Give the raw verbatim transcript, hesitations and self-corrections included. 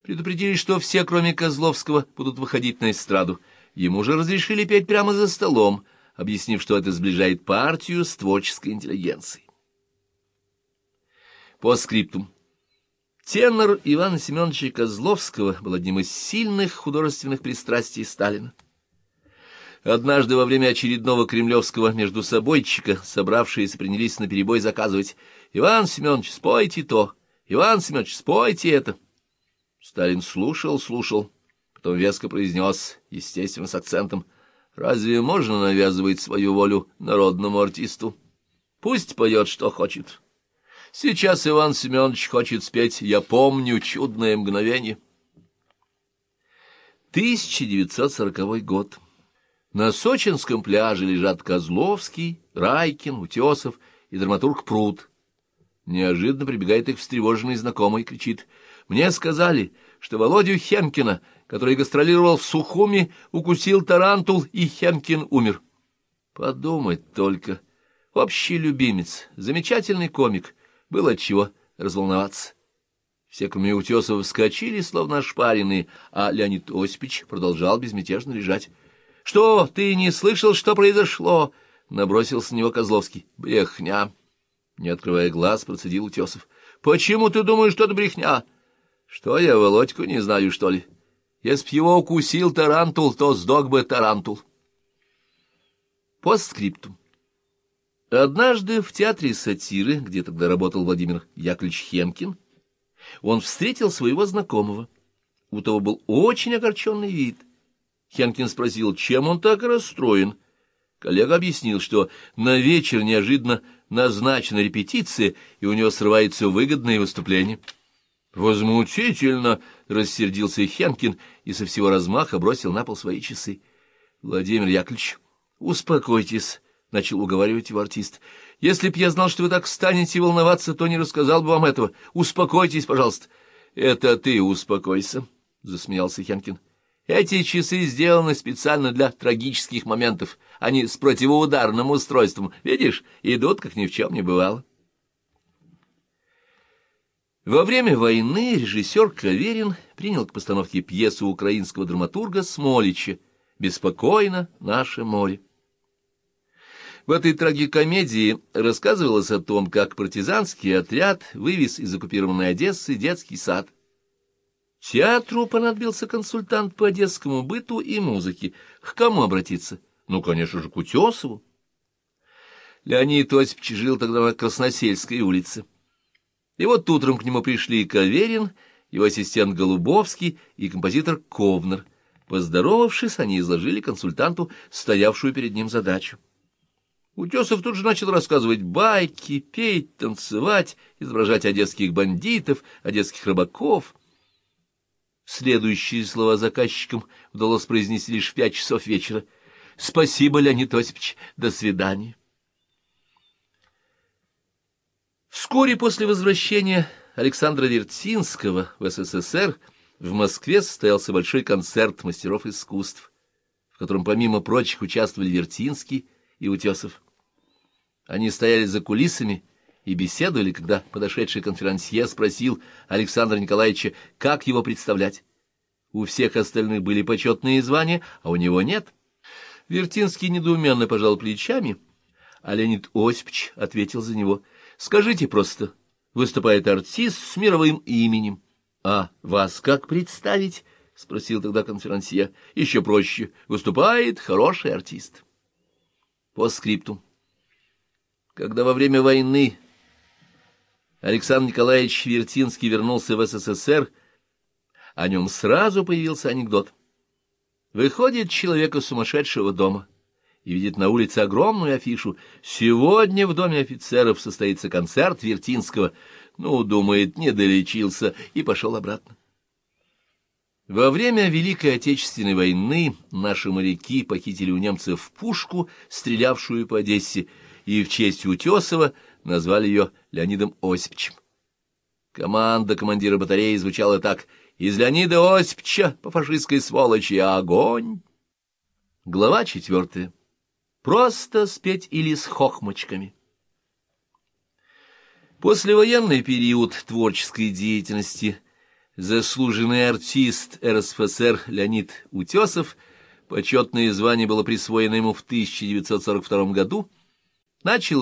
Предупредили, что все, кроме Козловского, будут выходить на эстраду. Ему же разрешили петь прямо за столом, объяснив, что это сближает партию с творческой интеллигенцией. По скриптум. Тенор Ивана Семеновича Козловского был одним из сильных художественных пристрастий Сталина. Однажды во время очередного кремлевского междусобойчика собравшиеся принялись наперебой заказывать: «Иван Семенович, спойте то! Иван Семенович, спойте это!» Сталин слушал, слушал, потом веско произнес, естественно, с акцентом: «Разве можно навязывать свою волю народному артисту? Пусть поет, что хочет. Сейчас Иван Семенович хочет спеть «Я помню чудное мгновение». тысяча девятьсот сороковой год. На сочинском пляже лежат Козловский, Райкин, Утесов и драматург Прут. Неожиданно прибегает их встревоженный знакомый и кричит: «Мне сказали, что Володю Хемкина, который гастролировал в Сухуми, укусил тарантул, и Хемкин умер». Подумать только. Общий любимец, замечательный комик. Было отчего разволноваться. Все, кроме Утесова, вскочили, словно ошпаренные, а Леонид Осипович продолжал безмятежно лежать. — Что, ты не слышал, что произошло? — набросился на него Козловский. — Брехня. Не открывая глаз, процедил Утесов. — Почему ты думаешь, что это брехня? — Что, я Володьку не знаю, что ли? Если б его укусил тарантул, то сдох бы тарантул. Постскриптум. Однажды в театре сатиры, где тогда работал Владимир Яковлевич Хемкин, он встретил своего знакомого. У того был очень огорченный вид. Хемкин спросил, чем он так расстроен. Коллега объяснил, что на вечер неожиданно назначена репетиция, и у него срывается выгодное выступление. «Возмутительно!» — рассердился Хемкин и со всего размаха бросил на пол свои часы. «Владимир Яковлевич, успокойтесь», — начал уговаривать его артист. — Если б я знал, что вы так станете волноваться, то не рассказал бы вам этого. Успокойтесь, пожалуйста. — Это ты успокойся, — засмеялся Хемкин. — Эти часы сделаны специально для трагических моментов. Они с противоударным устройством. Видишь, идут, как ни в чем не бывало. Во время войны режиссер Каверин принял к постановке пьесу украинского драматурга Смолича «Беспокойно наше море». В этой трагикомедии рассказывалось о том, как партизанский отряд вывез из оккупированной Одессы детский сад. Театру понадобился консультант по одесскому быту и музыке. К кому обратиться? Ну, конечно же, к Утесову. Леонид Осипович жил тогда на Красносельской улице. И вот утром к нему пришли Каверин, его ассистент Голубовский и композитор Ковнер. Поздоровавшись, они изложили консультанту стоявшую перед ним задачу. Утесов тут же начал рассказывать байки, петь, танцевать, изображать одесских бандитов, одесских рыбаков. Следующие слова заказчикам удалось произнести лишь в пять часов вечера. «Спасибо, Леонид Осипович, до свидания». Вскоре после возвращения Александра Вертинского в СССР в Москве состоялся большой концерт мастеров искусств, в котором помимо прочих участвовали Вертинский и Утесов. Они стояли за кулисами и беседовали, когда подошедший конферансье спросил Александра Николаевича, как его представлять. У всех остальных были почетные звания, а у него нет. Вертинский недоуменно пожал плечами, а Леонид Осипович ответил за него: «Скажите просто, выступает артист с мировым именем». «А вас как представить?» — спросил тогда конферансье. «Еще проще. Выступает хороший артист». По скрипту. Когда во время войны Александр Николаевич Вертинский вернулся в СССР, о нем сразу появился анекдот. Выходит человек из сумасшедшего дома и видит на улице огромную афишу: «Сегодня в доме офицеров состоится концерт Вертинского». Ну, думает, не долечился, и пошел обратно. Во время Великой Отечественной войны наши моряки похитили у немцев пушку, стрелявшую по Одессе, и в честь Утесова назвали ее Леонидом Осиповичем. Команда командира батареи звучала так: «Из Леонида Осиповича по фашистской сволочи огонь!» Глава четвертая. Просто спеть или с хохмочками. Послевоенный период творческой деятельности заслуженный артист эр эс эф эс эр Леонид Утесов, почетное звание было присвоено ему в тысяча девятьсот сорок втором году, начал